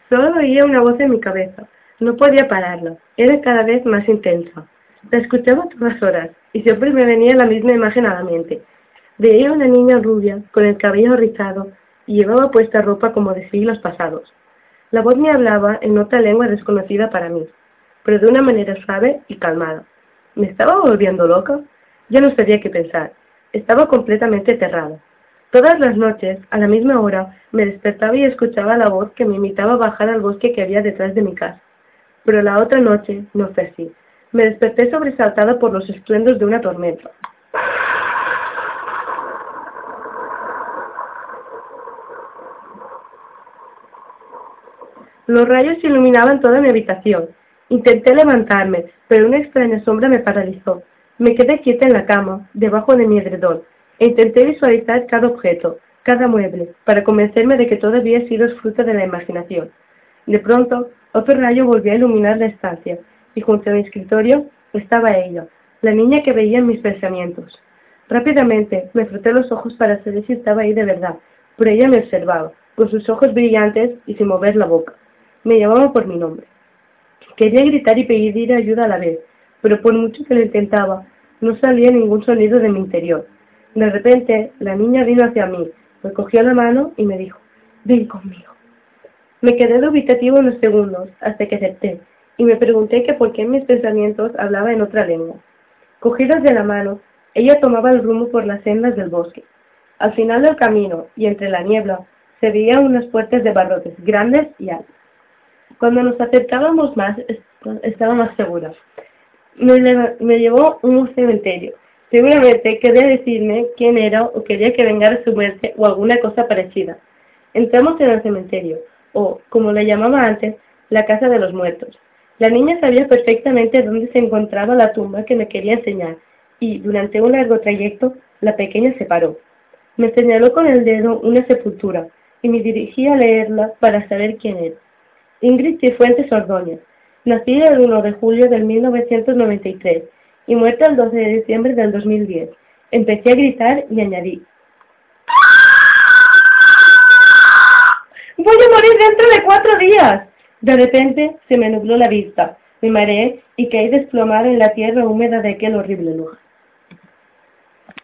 Solo oía una voz en mi cabeza. No podía pararla. Era cada vez más intensa. La escuchaba a todas horas, y siempre me venía la misma imagen a la mente. Veía una niña rubia, con el cabello rizado, y llevaba puesta ropa como de siglos pasados. La voz me hablaba en otra lengua desconocida para mí, pero de una manera suave y calmada. ¿Me estaba volviendo loca? Ya no sabía qué pensar. Estaba completamente aterrada. Todas las noches, a la misma hora, me despertaba y escuchaba la voz que me invitaba a bajar al bosque que había detrás de mi casa. Pero la otra noche no fue así. Me desperté sobresaltada por los estruendos de una tormenta. Los rayos iluminaban toda mi habitación. Intenté levantarme, pero una extraña sombra me paralizó. Me quedé quieta en la cama, debajo de mi edredón, e intenté visualizar cada objeto, cada mueble, para convencerme de que todo había sido fruto de la imaginación. De pronto, otro rayo volvió a iluminar la estancia, y junto a mi escritorio estaba ella, la niña que veía en mis pensamientos. Rápidamente me froté los ojos para saber si estaba ahí de verdad, pero ella me observaba, con sus ojos brillantes y sin mover la boca. Me llamaba por mi nombre. Quería gritar y pedir ayuda a la vez, pero por mucho que lo intentaba, no salía ningún sonido de mi interior. De repente, la niña vino hacia mí, me cogió la mano y me dijo, «Ven conmigo». Me quedé dubitativo unos segundos, hasta que acepté, y me pregunté que por qué en mis pensamientos hablaba en otra lengua. Cogidas de la mano, ella tomaba el rumbo por las sendas del bosque. Al final del camino, y entre la niebla, se veían unas puertas de barrotes grandes y altas. Cuando nos acercábamos más, estaba más segura. Me llevó a un cementerio. Seguramente quería decirme quién era o quería que vengara su muerte o alguna cosa parecida. Entramos en el cementerio, o, como le llamaba antes, la casa de los muertos. La niña sabía perfectamente dónde se encontraba la tumba que me quería enseñar, y, durante un largo trayecto, la pequeña se paró. Me señaló con el dedo una sepultura, y me dirigí a leerla para saber quién era. Ingrid Cifuentes Ordóñez, nacida el 1 de julio de 1993 y muerta el 12 de diciembre del 2010. Empecé a gritar y añadí: ¡Voy a morir dentro de 4 días! De repente se me nubló la vista, me mareé y caí desplomada en la tierra húmeda de aquel horrible lugar.